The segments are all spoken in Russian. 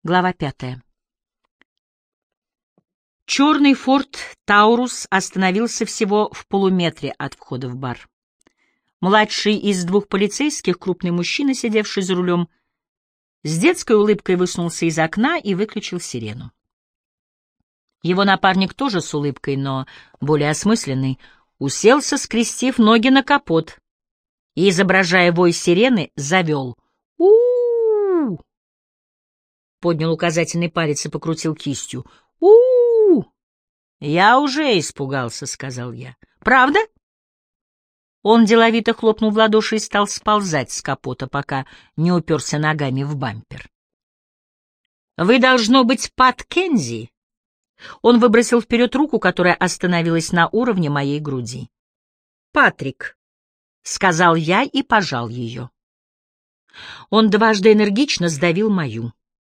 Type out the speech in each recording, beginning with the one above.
Глава 5. Черный форд Таурус остановился всего в полуметре от входа в бар. Младший из двух полицейских, крупный мужчина, сидевший за рулем, с детской улыбкой высунулся из окна и выключил сирену. Его напарник тоже с улыбкой, но более осмысленный, уселся, скрестив ноги на капот и, изображая вой сирены, завел «У-у-у!». Поднял указательный палец и покрутил кистью. «У-у-у!». «Я уже испугался», — сказал я. «Правда?» Он деловито хлопнул в ладоши и стал сползать с капота, пока не уперся ногами в бампер. «Вы, должно быть, Пат Кензи?» Он выбросил вперед руку, которая остановилась на уровне моей груди. «Патрик», — сказал я и пожал ее. Он дважды энергично сдавил мою.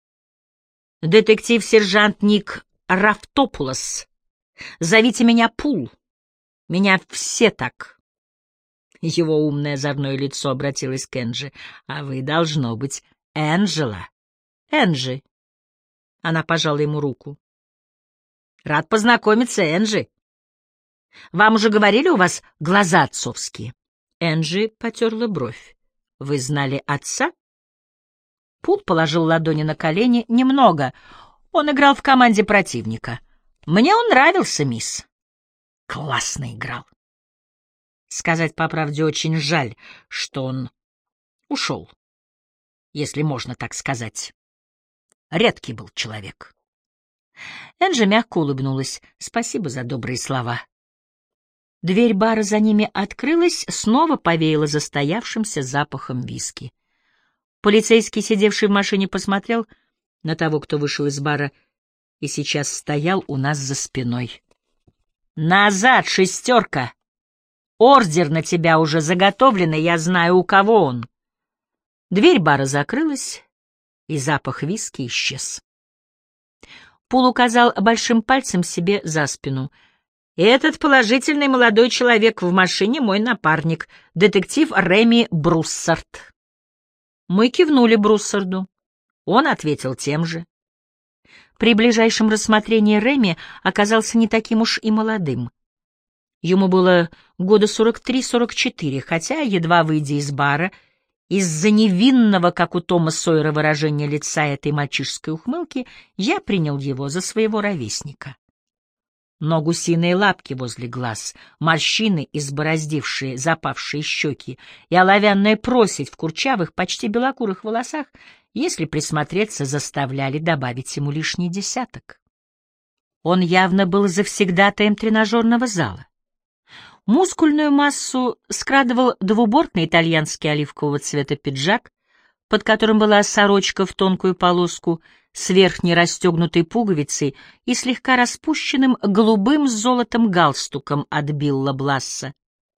«Детектив-сержант Ник Рафтопулос. Зовите меня Пул. Меня все так». Его умное озорное лицо обратилось к Энджи. «А вы, должно быть, Энджела». «Энджи». Она пожала ему руку. «Рад познакомиться, Энджи. Вам уже говорили, у вас глаза отцовские?» Энджи потерла бровь. «Вы знали отца?» Пул положил ладони на колени. «Немного. Он играл в команде противника. Мне он нравился, мисс». «Классно играл». Сказать по правде, очень жаль, что он ушел, если можно так сказать. Редкий был человек. Энджи мягко улыбнулась. «Спасибо за добрые слова». Дверь бара за ними открылась, снова повеяла застоявшимся запахом виски. Полицейский, сидевший в машине, посмотрел на того, кто вышел из бара, и сейчас стоял у нас за спиной. «Назад, шестерка! Ордер на тебя уже заготовленный, я знаю, у кого он». Дверь бара закрылась, и запах виски исчез. Пул указал большим пальцем себе за спину. «Этот положительный молодой человек в машине — мой напарник, детектив Реми Бруссард». Мы кивнули Бруссарду. Он ответил тем же. При ближайшем рассмотрении Реми оказался не таким уж и молодым. Ему было года 43-44, хотя, едва выйдя из бара, из-за невинного, как у Тома Сойера, выражения лица этой мальчишеской ухмылки, я принял его за своего ровесника. Но гусиные лапки возле глаз, морщины, избороздившие запавшие щеки, и оловянная проседь в курчавых, почти белокурых волосах, если присмотреться, заставляли добавить ему лишний десяток. Он явно был завсегдатаем тренажерного зала. Мускульную массу скрадывал двубортный итальянский оливкового цвета пиджак, под которым была сорочка в тонкую полоску с верхней расстегнутой пуговицей и слегка распущенным голубым с золотом галстуком от Билла Бласса.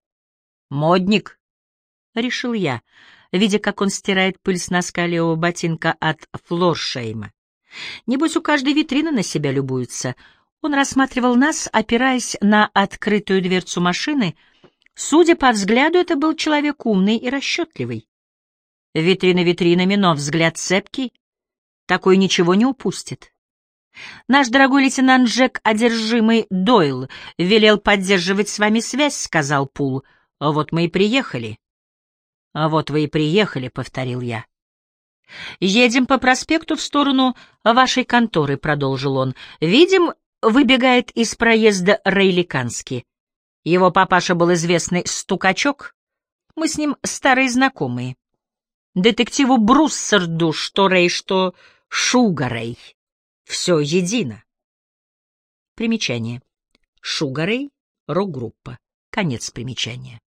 «Модник», — решил я, видя, как он стирает пыль с носка левого ботинка от Флоршейма. «Небось, у каждой витрины на себя любуются». Он рассматривал нас, опираясь на открытую дверцу машины. Судя по взгляду, это был человек умный и расчетливый. Витрина витринами, но взгляд цепкий. Такой ничего не упустит. «Наш дорогой лейтенант Джек, одержимый Дойл, велел поддерживать с вами связь», — сказал Пул. «Вот мы и приехали». «Вот вы и приехали», — повторил я. «Едем по проспекту в сторону вашей конторы», — продолжил он. «Видим, выбегает из проезда Рэй Ликански. Его папаша был известный стукачок. Мы с ним старые знакомые. Детективу Бруссарду, что Рэй, что Шуга Рэй. Все едино». Примечание. Шуга Рэй, рок-группа. Конец примечания.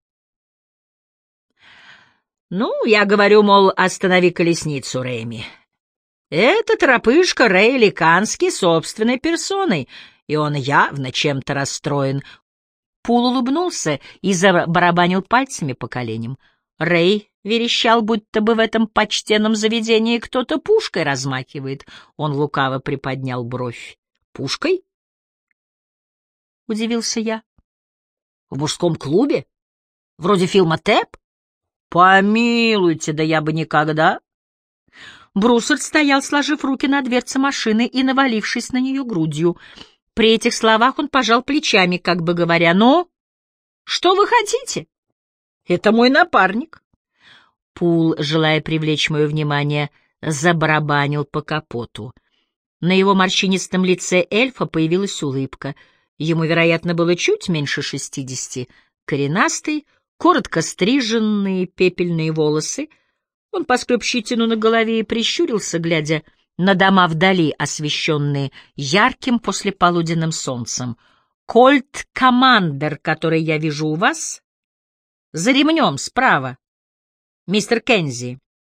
«Ну, я говорю, мол, останови колесницу, Рэми. Это торопышка Рэй Ликански собственной персоной, и он явно чем-то расстроен». Пул улыбнулся и забарабанил пальцами по коленям. Рэй верещал, будто бы в этом почтенном заведении кто-то пушкой размахивает. Он лукаво приподнял бровь. «Пушкой?» — удивился я. «В мужском клубе? Вроде фильма «Тэп»?» «Помилуйте, да я бы никогда...» Бруссард стоял, сложив руки на дверце машины и навалившись на нее грудью. При этих словах он пожал плечами, как бы говоря: «Ну, что вы хотите? Это мой напарник». Пул, желая привлечь мое внимание, забарабанил по капоту. На его морщинистом лице эльфа появилась улыбка. Ему, вероятно, было чуть меньше 60, коренастый, коротко стриженные пепельные волосы. Он поскреб щетину на голове и прищурился, глядя на дома вдали, освещенные ярким послеполуденным солнцем. «Кольт Командер, который я вижу у вас, за ремнем справа, мистер Кензи.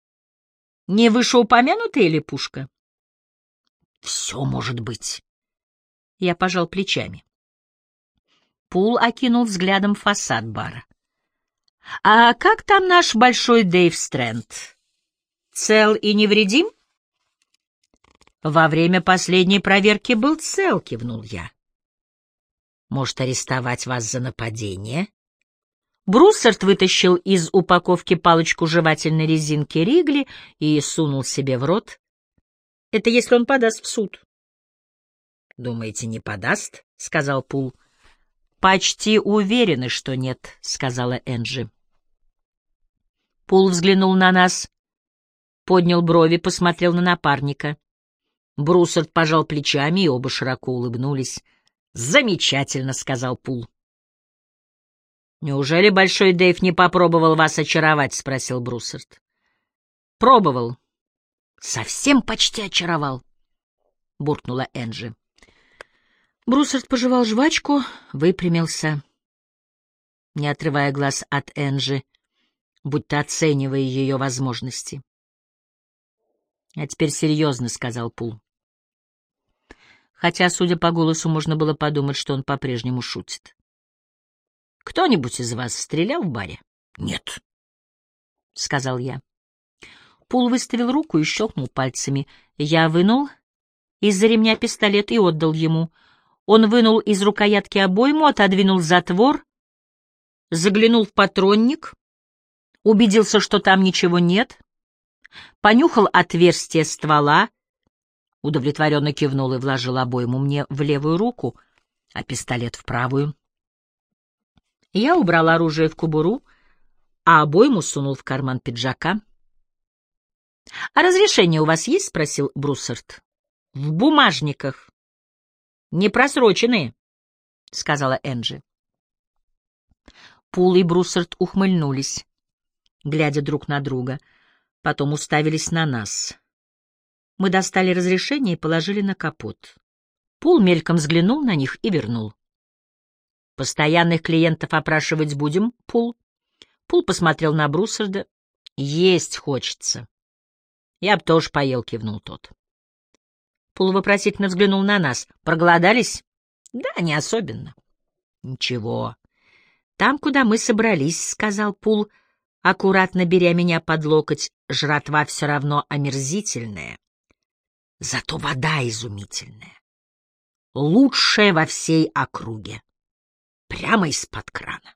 Не вышеупомянутая ли пушка?» «Все может быть». Я пожал плечами. Пул окинул взглядом фасад бара. «А как там наш большой Дэйв Стрэнд? Цел и невредим?» «Во время последней проверки был цел», — кивнул я. «Может, арестовать вас за нападение?» Бруссард вытащил из упаковки палочку жевательной резинки Ригли и сунул себе в рот. «Это если он подаст в суд». «Думаете, не подаст?» — сказал Пул. «Почти уверены, что нет», — сказала Энджи. Пул взглянул на нас, поднял брови, посмотрел на напарника. Бруссард пожал плечами, и оба широко улыбнулись. «Замечательно», — сказал Пул. «Неужели Большой Дэйв не попробовал вас очаровать?» — спросил Бруссард. «Пробовал. Совсем почти очаровал», — буркнула Энджи. Бруссард пожевал жвачку, выпрямился, не отрывая глаз от Энджи, будто оценивая ее возможности. «А теперь серьезно», — сказал Пул. Хотя, судя по голосу, можно было подумать, что он по-прежнему шутит. «Кто-нибудь из вас стрелял в баре?» «Нет», — сказал я. Пул выставил руку и щелкнул пальцами. Я вынул из-за ремня пистолет и отдал ему. Он вынул из рукоятки обойму, отодвинул затвор, заглянул в патронник, убедился, что там ничего нет, понюхал отверстие ствола, удовлетворенно кивнул и вложил обойму мне в левую руку, а пистолет в правую. Я убрал оружие в кобуру, а обойму сунул в карман пиджака. — А разрешение у вас есть? — спросил Бруссард. — В бумажниках. — Не просроченные, — сказала Энджи. Пул и Бруссард ухмыльнулись, глядя друг на друга, потом уставились на нас. Мы достали разрешение и положили на капот. Пул мельком взглянул на них и вернул. «Постоянных клиентов опрашивать будем, Пул?» Пул посмотрел на Бруссарда. «Есть хочется». «Я б тоже поел», — кивнул тот. Пул вопросительно взглянул на нас. «Проголодались?» «Да, не особенно». «Ничего. Там, куда мы собрались», — сказал Пул, аккуратно беря меня под локоть, — «жратва все равно омерзительная. Зато вода изумительная. Лучшая во всей округе. Прямо из-под крана».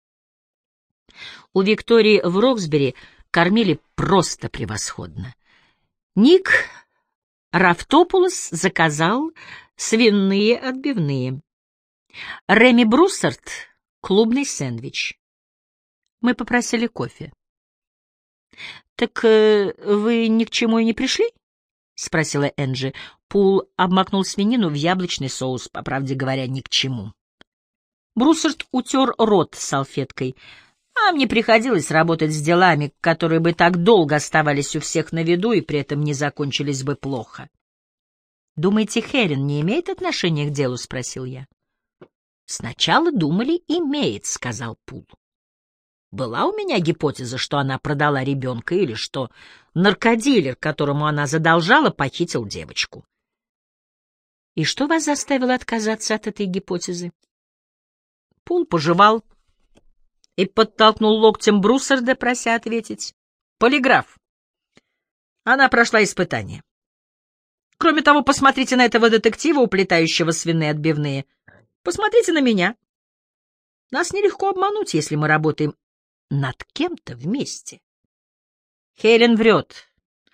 У Виктории в Роксбери кормили просто превосходно. Ник Рафтопулос заказал свиные отбивные. Реми Бруссард — клубный сэндвич. Мы попросили кофе. «Так вы ни к чему и не пришли?» — спросила Энджи. Пул обмакнул свинину в яблочный соус, по правде говоря, ни к чему. Бруссард утер рот салфеткой. «А мне приходилось работать с делами, которые бы так долго оставались у всех на виду и при этом не закончились бы плохо». «Думаете, Херин не имеет отношения к делу?» — спросил я. «Сначала думали, имеет», — сказал Пул. «Была у меня гипотеза, что она продала ребенка или что наркодилер, которому она задолжала, похитил девочку». «И что вас заставило отказаться от этой гипотезы?» Пул пожевал и подтолкнул локтем Бруссарда, прося ответить. «Полиграф. Она прошла испытание. Кроме того, посмотрите на этого детектива, уплетающего свиные отбивные. Посмотрите на меня. Нас нелегко обмануть, если мы работаем над кем-то вместе». «Хелен врет.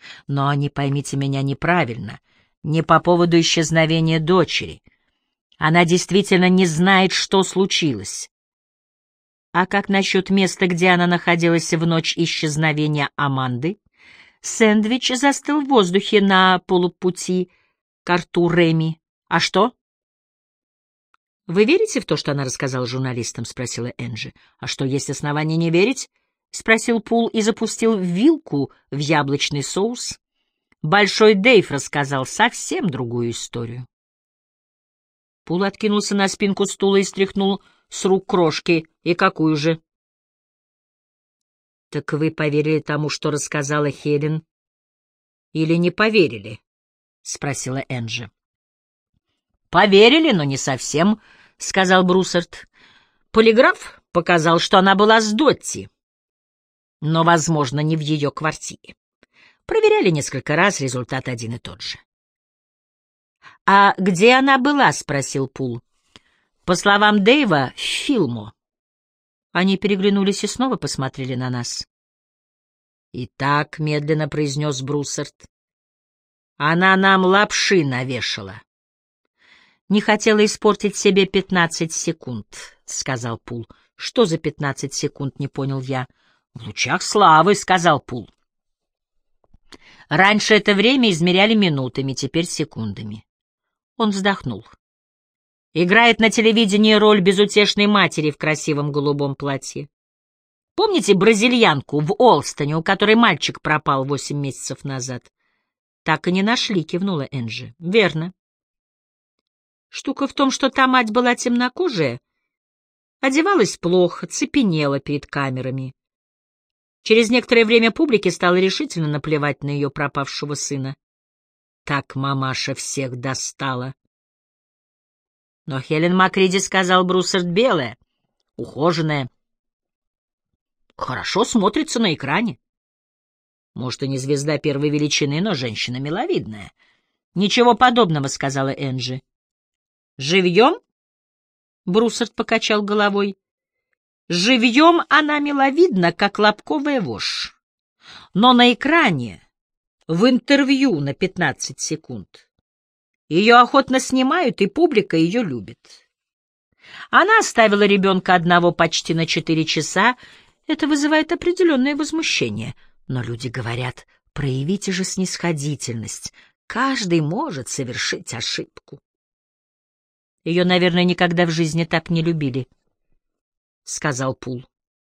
Но не поймите меня неправильно, не по поводу исчезновения дочери. Она действительно не знает, что случилось. А как насчет места, где она находилась в ночь исчезновения Аманды? Сэндвич застыл в воздухе на полупути к рту Реми. А что? — Вы верите в то, что она рассказала журналистам? — спросила Энджи. — А что, есть основания не верить? — спросил Пул и запустил вилку в яблочный соус. Большой Дэйв рассказал совсем другую историю. Пул откинулся на спинку стула и стряхнул с рук крошки. — И какую же? — Так вы поверили тому, что рассказала Хелен, или не поверили? — спросила Энджи. — Поверили, но не совсем, — сказал Бруссард. Полиграф показал, что она была с Дотти, но, возможно, не в ее квартире. Проверяли несколько раз, результат один и тот же. — А где она была? — спросил Пул. — По словам Дэйва, в Филмо. Они переглянулись и снова посмотрели на нас. — Итак, — медленно произнес Бруссард, — она нам лапши навешала. — Не хотела испортить себе 15 секунд, — сказал Пул. — Что за 15 секунд, — не понял я. — В лучах славы, — сказал Пул. Раньше это время измеряли минутами, теперь секундами. Он вздохнул. Играет на телевидении роль безутешной матери в красивом голубом платье. Помните бразильянку в Олстоне, у которой мальчик пропал 8 месяцев назад? Так и не нашли, кивнула Энджи. Верно. Штука в том, что та мать была темнокожая, одевалась плохо, цепенела перед камерами. Через некоторое время публике стало решительно наплевать на ее пропавшего сына. Так мамаша всех достала. Но Хелен Макриди, сказал Бруссард, белая, ухоженная. Хорошо смотрится на экране. Может, и не звезда первой величины, но женщина миловидная. Ничего подобного, сказала Энджи. Живьем? Бруссард покачал головой. Живьем она миловидна, как лобковая вошь. Но на экране, в интервью на 15 секунд, ее охотно снимают, и публика ее любит. Она оставила ребенка одного почти на 4 часа. Это вызывает определенное возмущение. Но люди говорят, проявите же снисходительность. Каждый может совершить ошибку. Ее, наверное, никогда в жизни так не любили, — сказал Пул.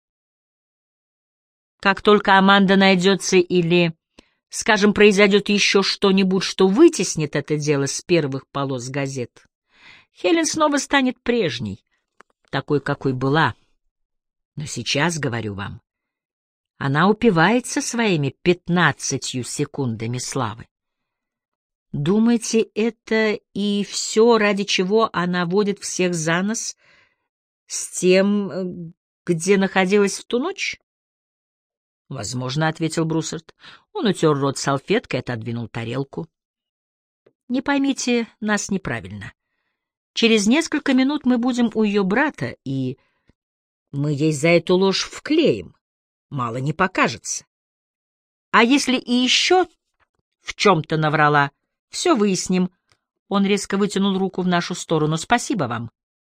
Как только Аманда найдется или, скажем, произойдет еще что-нибудь, что вытеснит это дело с первых полос газет, Хелен снова станет прежней, такой, какой была. Но сейчас, говорю вам, она упивается своими 15 секундами славы. Думаете, это и все, ради чего она водит всех за нос с тем, где находилась в ту ночь? — Возможно, — ответил Бруссард. Он утер рот салфеткой и отодвинул тарелку. — Не поймите нас неправильно. Через несколько минут мы будем у ее брата, и мы ей за эту ложь вклеим. Мало не покажется. А если и еще в чем-то наврала, все выясним. Он резко вытянул руку в нашу сторону. Спасибо вам.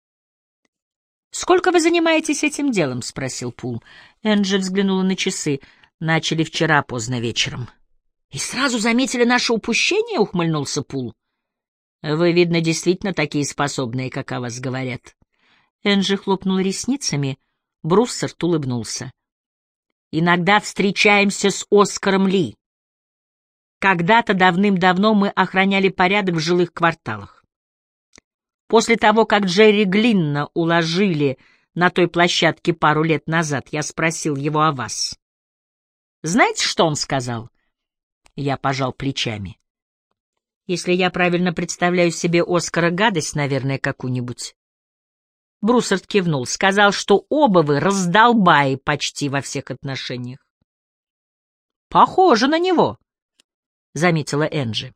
— Сколько вы занимаетесь этим делом? — спросил Пул. Энджи взглянула на часы. Начали вчера поздно вечером. — И сразу заметили наше упущение? — ухмыльнулся Пул. — Вы, видно, действительно такие способные, как о вас говорят. Энджи хлопнул ресницами. Бруссард улыбнулся. — Иногда встречаемся с Оскаром Ли. Когда-то давным-давно мы охраняли порядок в жилых кварталах. После того, как Джерри Глинна уложили на той площадке пару лет назад, я спросил его о вас. Знаете, что он сказал? Я пожал плечами. Если я правильно представляю себе Оскара, гадость, наверное, какую-нибудь. Бруссард кивнул, сказал, что оба вы раздолбаи почти во всех отношениях. Похоже на него, заметила Энджи.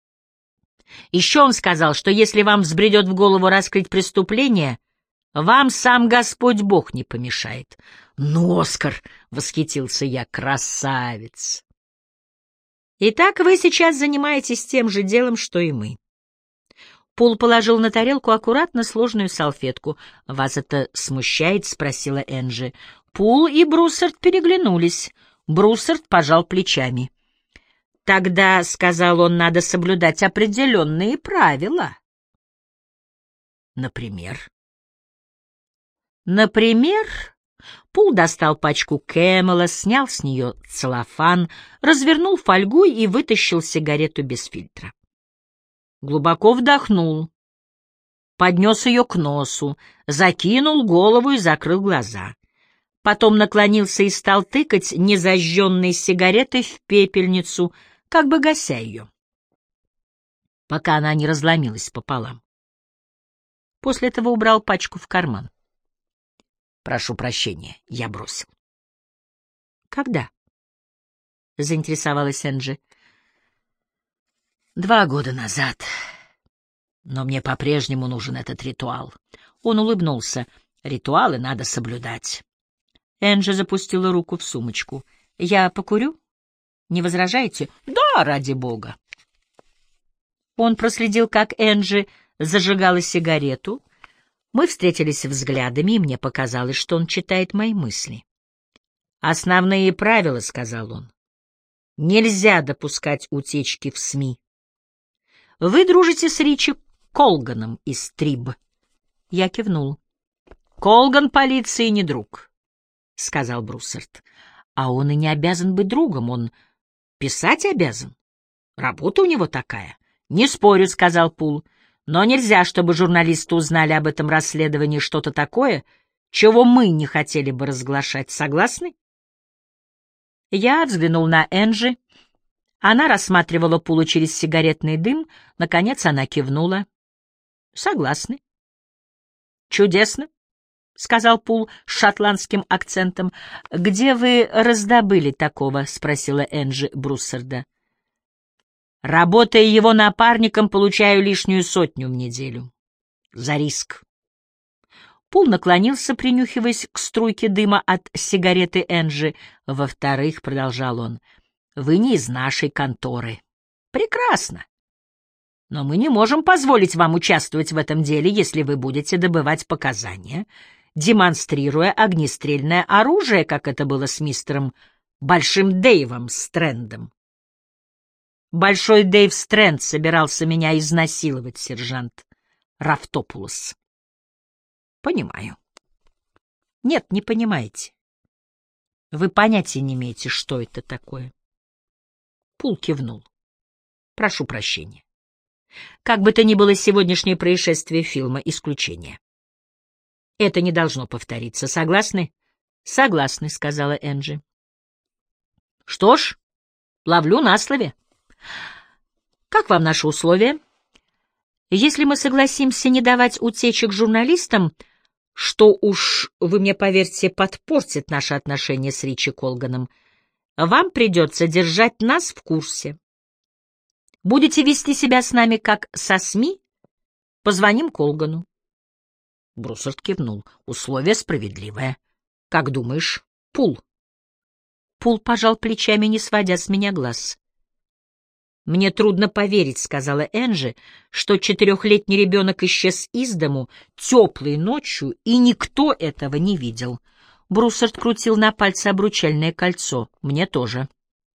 Еще он сказал, что если вам взбредет в голову раскрыть преступление, вам сам Господь Бог не помешает. — Ну, Оскар, — восхитился я, — красавец! Итак, вы сейчас занимаетесь тем же делом, что и мы. Пул положил на тарелку аккуратно сложенную салфетку. «Вас это смущает?» — спросила Энджи. Пул и Бруссард переглянулись. Бруссард пожал плечами. «Тогда, — сказал он, — надо соблюдать определенные правила». «Например?» «Например...» Пул достал пачку Кэмела, снял с нее целлофан, развернул фольгу и вытащил сигарету без фильтра. Глубоко вдохнул, поднес ее к носу, закинул голову и закрыл глаза. Потом наклонился и стал тыкать незажженной сигаретой в пепельницу, как бы гася ее, пока она не разломилась пополам. После этого убрал пачку в карман. «Прошу прощения, я бросил». «Когда?» — заинтересовалась Энджи. 2 года назад. Но мне по-прежнему нужен этот ритуал». Он улыбнулся. «Ритуалы надо соблюдать». Энджи запустила руку в сумочку. «Я покурю? Не возражаете?» «Да, ради бога». Он проследил, как Энджи зажигала сигарету. Мы встретились взглядами, и мне показалось, что он читает мои мысли. «Основные правила», — сказал он. «Нельзя допускать утечки в СМИ. Вы дружите с Ричи Колганом из Триб». Я кивнул. «Колган полиции не друг», — сказал Бруссард. «А он и не обязан быть другом, он писать обязан. Работа у него такая». «Не спорю», — сказал Пул. «Но нельзя, чтобы журналисты узнали об этом расследовании что-то такое, чего мы не хотели бы разглашать. Согласны?» Я взглянул на Энджи. Она рассматривала Пула через сигаретный дым. Наконец она кивнула. «Согласны». «Чудесно», — сказал Пул с шотландским акцентом. «Где вы раздобыли такого?» — спросила Энджи Бруссарда. «Работая его напарником, получаю лишнюю 100 в неделю. За риск». Пул наклонился, принюхиваясь к струйке дыма от сигареты Энджи. «Во-вторых, — продолжал он, — вы не из нашей конторы». «Прекрасно. Но мы не можем позволить вам участвовать в этом деле, если вы будете добывать показания, демонстрируя огнестрельное оружие, как это было с мистером Большим Дэйвом Стрэндом». «Большой Дэйв Стрэнд собирался меня изнасиловать, сержант Рафтопулос». «Понимаю». «Нет, не понимаете. Вы понятия не имеете, что это такое». Пул кивнул. «Прошу прощения. Как бы то ни было, сегодняшнее происшествие фильма — исключение. Это не должно повториться. Согласны?» «Согласны», — сказала Энджи. «Что ж, ловлю на слове. Как вам наши условия? Если мы согласимся не давать утечек журналистам, что уж, вы мне поверьте, подпортит наши отношения с Ричи Колганом, вам придется держать нас в курсе. Будете вести себя с нами как со СМИ, позвоним Колгану». Бруссард кивнул. «Условие справедливое. Как думаешь, Пул?» Пул пожал плечами, не сводя с меня глаз. «Мне трудно поверить, — сказала Энджи, — что 4-летний ребенок исчез из дому теплой ночью, и никто этого не видел». Бруссард крутил на пальце обручальное кольцо. «Мне тоже».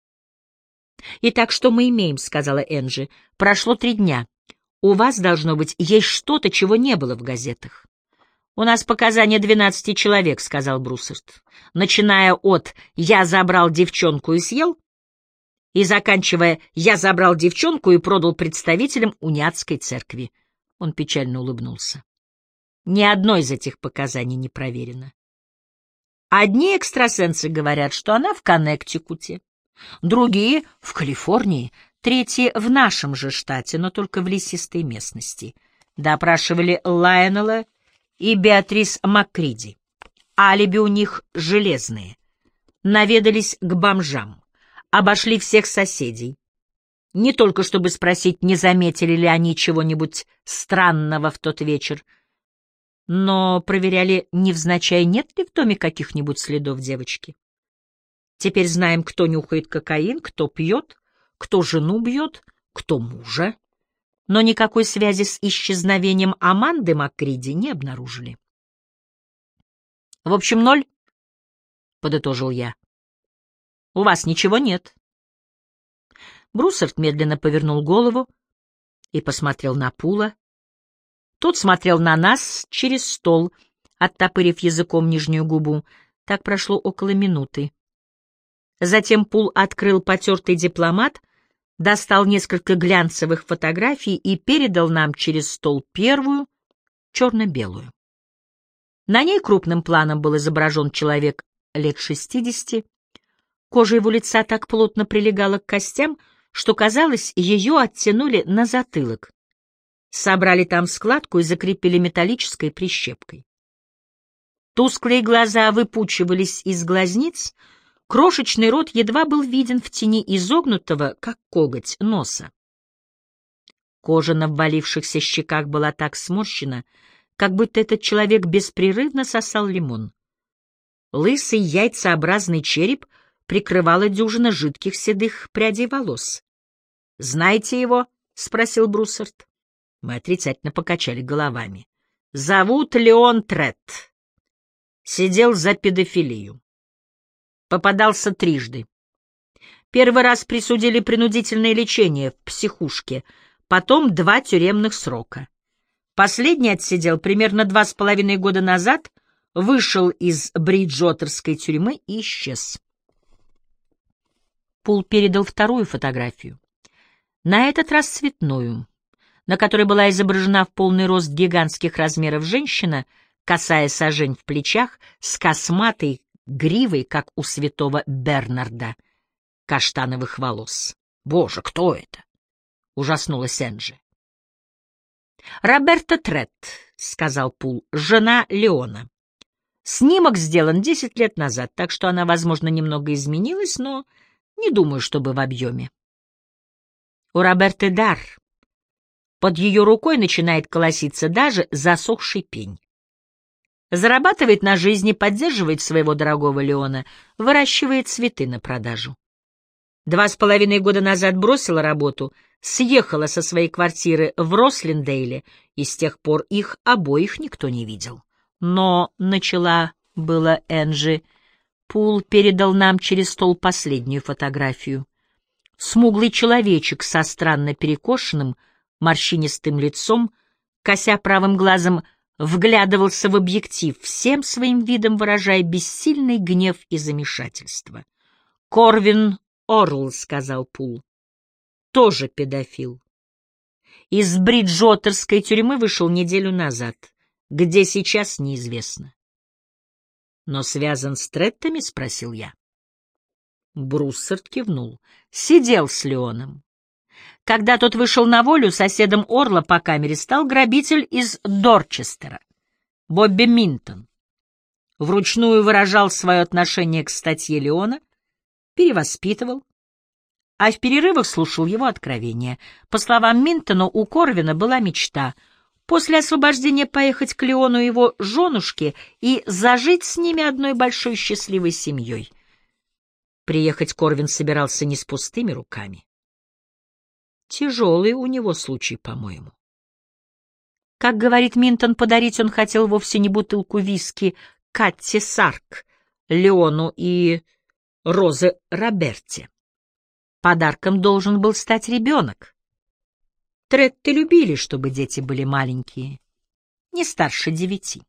«Итак, что мы имеем?» — сказала Энджи. «Прошло 3 дня. У вас, должно быть, есть что-то, чего не было в газетах». «У нас показания 12 человек», — сказал Бруссард. «Начиная от «я забрал девчонку и съел», и заканчивая «я забрал девчонку и продал представителям униатской церкви». Он печально улыбнулся. Ни одно из этих показаний не проверено. Одни экстрасенсы говорят, что она в Коннектикуте, другие — в Калифорнии, третьи — в нашем же штате, но только в лесистой местности. Допрашивали Лайонела и Беатрис Маккриди. Алиби у них железные. Наведались к бомжам. Обошли всех соседей. Не только чтобы спросить, не заметили ли они чего-нибудь странного в тот вечер, но проверяли невзначай, нет ли в доме каких-нибудь следов девочки. Теперь знаем, кто нюхает кокаин, кто пьет, кто жену бьет, кто мужа, но никакой связи с исчезновением Аманды Маккриди не обнаружили. В общем, 0, — подытожил я. У вас ничего нет. Бруссард медленно повернул голову и посмотрел на Пула. Тот смотрел на нас через стол, оттопырив языком нижнюю губу. Так прошло около минуты. Затем Пул открыл потертый дипломат, достал несколько глянцевых фотографий и передал нам через стол первую, черно-белую. На ней крупным планом был изображен человек лет 60. Кожа его лица так плотно прилегала к костям, что, казалось, ее оттянули на затылок. Собрали там складку и закрепили металлической прищепкой. Тусклые глаза выпучивались из глазниц, крошечный рот едва был виден в тени изогнутого, как коготь, носа. Кожа на ввалившихся щеках была так сморщена, как будто этот человек беспрерывно сосал лимон. Лысый яйцеобразный череп прикрывала дюжина жидких седых прядей волос. «Знаете его?» — спросил Бруссард. Мы отрицательно покачали головами. «Зовут Леон Третт. Сидел за педофилию. Попадался трижды. Первый раз присудили принудительное лечение в психушке, потом 2 тюремных срока. Последний отсидел примерно 2,5 года назад, вышел из Бриджуотерской тюрьмы и исчез». Пул передал вторую фотографию. На этот раз цветную, на которой была изображена в полный рост гигантских размеров женщина, косая сажень в плечах, с косматой гривой, как у святого Бернарда, каштановых волос. «Боже, кто это?» — ужаснулась Энджи. «Роберта Третт», — сказал Пул, — «жена Леона. Снимок сделан 10 лет назад, так что она, возможно, немного изменилась, но не думаю, чтобы в объеме. У Роберты дар. Под ее рукой начинает колоситься даже засохший пень. Зарабатывает на жизни, поддерживает своего дорогого Леона, выращивает цветы на продажу. 2,5 года назад бросила работу, съехала со своей квартиры в Рослиндейле, и с тех пор их обоих никто не видел. Но начала было Энджи. Пул передал нам через стол последнюю фотографию. Смуглый человечек со странно перекошенным, морщинистым лицом, кося правым глазом, вглядывался в объектив, всем своим видом выражая бессильный гнев и замешательство. «Корвин Орл», — сказал Пул, — «тоже педофил. Из Бриджуотерской тюрьмы вышел неделю назад. Где сейчас, неизвестно». «Но связан с Треттами?» — спросил я. Бруссард кивнул. «Сидел с Леоном. Когда тот вышел на волю, соседом Орла по камере стал грабитель из Дорчестера, Бобби Минтон. Вручную выражал свое отношение к статье Леона, перевоспитывал, а в перерывах слушал его откровения. По словам Минтона, у Корвина была мечта после освобождения поехать к Леону и его женушке и зажить с ними одной большой счастливой семьей. Приехать Корвин собирался не с пустыми руками. Тяжелый у него случай, по-моему. Как говорит Минтон, подарить он хотел вовсе не бутылку виски Катти Сарк, Леону и Розе Роберте. Подарком должен был стать ребенок. Третты любили, чтобы дети были маленькие, не старше 9.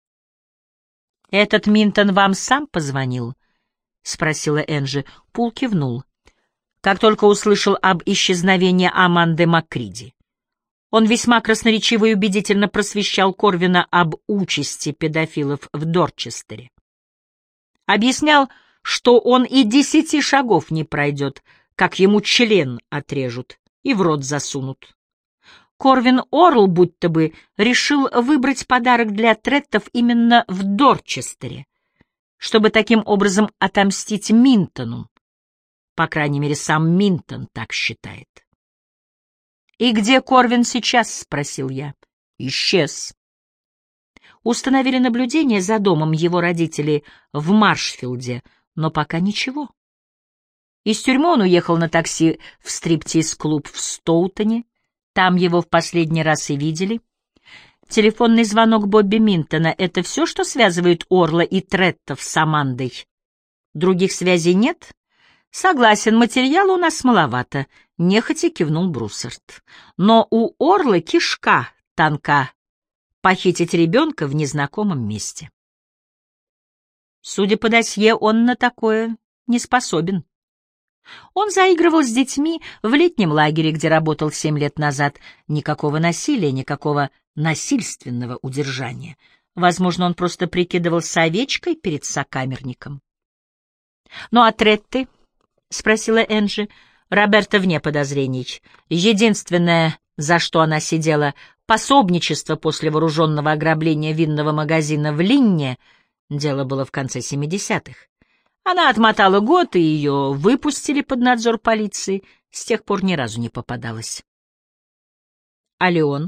«Этот Минтон вам сам позвонил?» — спросила Энджи. Пул кивнул. Как только услышал об исчезновении Аманды Маккриди. Он весьма красноречиво и убедительно просвещал Корвина об участи педофилов в Дорчестере. Объяснял, что он и 10 шагов не пройдет, как ему член отрежут и в рот засунут. Корвин Орл будто бы решил выбрать подарок для Треттов именно в Дорчестере, чтобы таким образом отомстить Минтону. По крайней мере, сам Минтон так считает. «И где Корвин сейчас?» — спросил я. «Исчез». Установили наблюдение за домом его родителей в Маршфилде, но пока ничего. Из тюрьмы он уехал на такси в стриптиз-клуб в Стоутоне. Там его в последний раз и видели. Телефонный звонок Бобби Минтона — это все, что связывает Орла и Треттов с Амандой? Других связей нет? Согласен, материала у нас маловато, — нехотя кивнул Бруссард. Но у Орла кишка тонка похитить ребенка в незнакомом месте. Судя по досье, он на такое не способен. Он заигрывал с детьми в летнем лагере, где работал 7 лет назад. Никакого насилия, никакого насильственного удержания. Возможно, он просто прикидывался овечкой перед сокамерником. «Ну а Третты?» — спросила Энджи. Роберта вне подозрений. Единственное, за что она сидела, пособничество после вооруженного ограбления винного магазина в Линне. Дело было в конце 70-х. Она отмотала год, и ее выпустили под надзор полиции. С тех пор ни разу не попадалась. А Леон?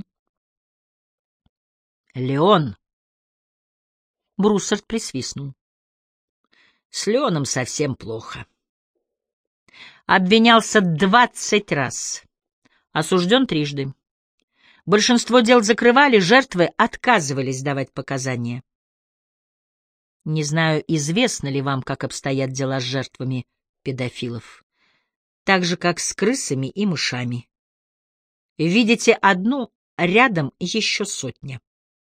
Леон. Бруссард присвистнул. С Леоном совсем плохо. Обвинялся 20 раз. Осужден трижды. Большинство дел закрывали, жертвы отказывались давать показания. Не знаю, известно ли вам, как обстоят дела с жертвами педофилов. Так же, как с крысами и мышами. Видите одну, рядом еще сотня.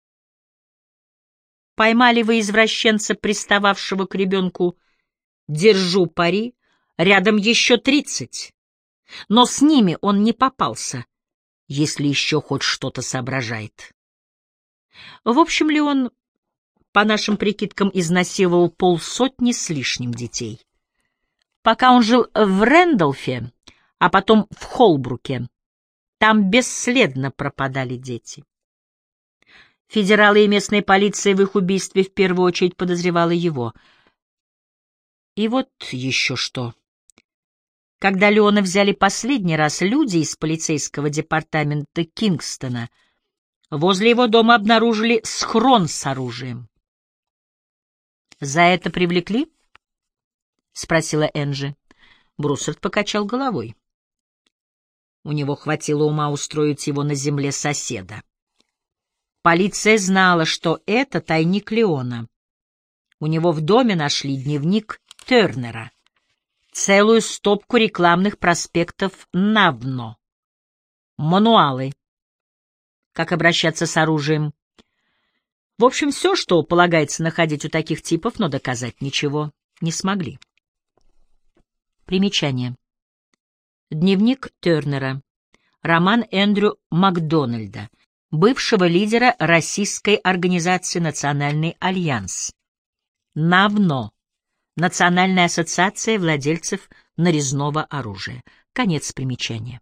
Поймали вы извращенца, пристававшего к ребенку, держу пари, рядом еще 30. Но с ними он не попался, если еще хоть что-то соображает. В общем, Леон, по нашим прикидкам, изнасиловал 50 с лишним детей. Пока он жил в Рэндолфе, а потом в Холбруке, там бесследно пропадали дети. Федералы и местная полиция в их убийстве в первую очередь подозревала его. И вот еще что. Когда Леона взяли последний раз, люди из полицейского департамента Кингстона возле его дома обнаружили схрон с оружием. «За это привлекли?» — спросила Энджи. Бруссард покачал головой. У него хватило ума устроить его на земле соседа. Полиция знала, что это тайник Леона. У него в доме нашли дневник Тернера, целую стопку рекламных проспектов Навно, мануалы, как обращаться с оружием. В общем, все, что полагается находить у таких типов, но доказать ничего не смогли. Примечание. Дневник Тернера. Роман Эндрю Макдональда, бывшего лидера российской организации «Национальный альянс». НАВНО. Национальная ассоциация владельцев нарезного оружия. Конец примечания.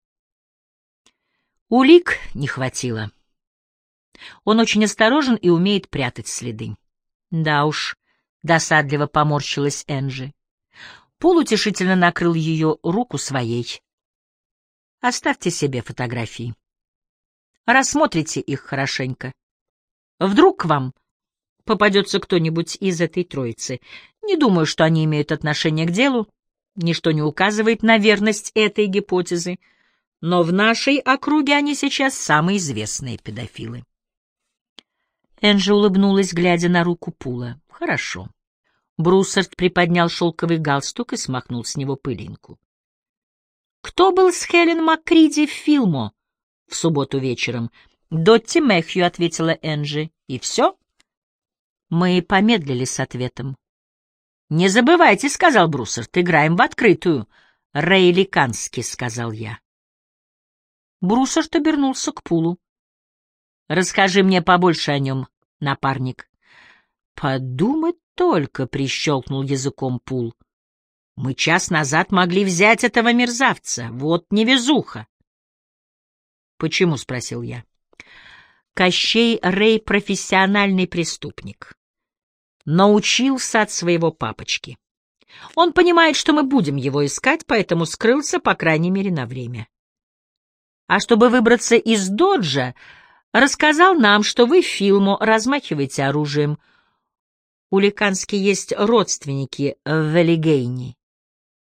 Улик не хватило. Он очень осторожен и умеет прятать следы. Да уж, досадливо поморщилась Энджи. Пул утешительно накрыл ее руку своей. Оставьте себе фотографии. Рассмотрите их хорошенько. Вдруг к вам попадется кто-нибудь из этой троицы. Не думаю, что они имеют отношение к делу. Ничто не указывает на верность этой гипотезы. Но в нашей округе они сейчас самые известные педофилы. Энджи улыбнулась, глядя на руку Пула. Хорошо. Бруссард приподнял шелковый галстук и смахнул с него пылинку. Кто был с Хелен Маккриди в Филмо в субботу вечером? Дотти Мэхью, ответила Энджи. И все? Мы помедлили с ответом. «Не забывайте», — сказал Бруссард, — «играем в открытую». «Рейли-Кански», — сказал я. Бруссард обернулся к Пулу. «Расскажи мне побольше о нем, напарник». «Подумать только», — прищелкнул языком Пул. «Мы час назад могли взять этого мерзавца. Вот невезуха». «Почему?» — спросил я. «Кощей Рэй — профессиональный преступник. Научился от своего папочки. Он понимает, что мы будем его искать, поэтому скрылся, по крайней мере, на время. А чтобы выбраться из доджа, рассказал нам, что вы в Филмо размахиваете оружием. У Ликански есть родственники в Элигейне.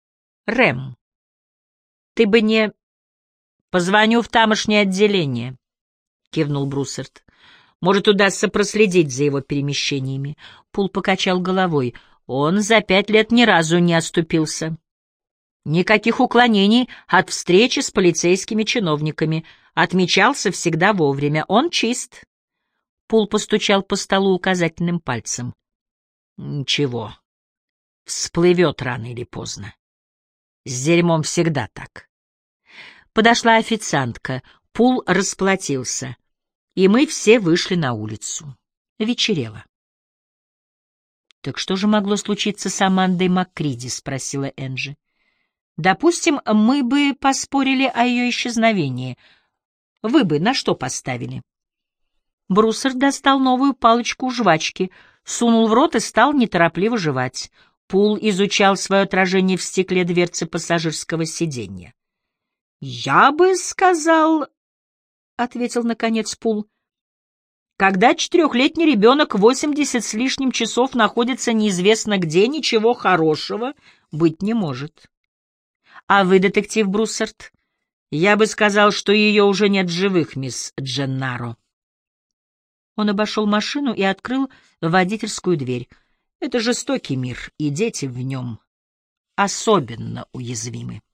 Рэм, ты бы не... Позвоню в тамошнее отделение, — кивнул Бруссард. Может, удастся проследить за его перемещениями. Пул покачал головой. Он за 5 лет ни разу не оступился. Никаких уклонений от встречи с полицейскими чиновниками. Отмечался всегда вовремя. Он чист. Пул постучал по столу указательным пальцем. Ничего. Всплывет рано или поздно. С дерьмом всегда так. Подошла официантка. Пул расплатился. И мы все вышли на улицу. Вечерело. «Так что же могло случиться с Амандой МакКриди?» — спросила Энджи. «Допустим, мы бы поспорили о ее исчезновении. Вы бы на что поставили?» Бруссард достал новую палочку жвачки, сунул в рот и стал неторопливо жевать. Пул изучал свое отражение в стекле дверцы пассажирского сиденья. «Я бы сказал...» — ответил наконец Пул. «Когда 4-летний ребенок 80 с лишним часов находится неизвестно где, ничего хорошего быть не может. А вы, детектив Бруссард, я бы сказал, что ее уже нет в живых, мисс Дженнаро». Он обошел машину и открыл водительскую дверь. Это жестокий мир, и дети в нем особенно уязвимы.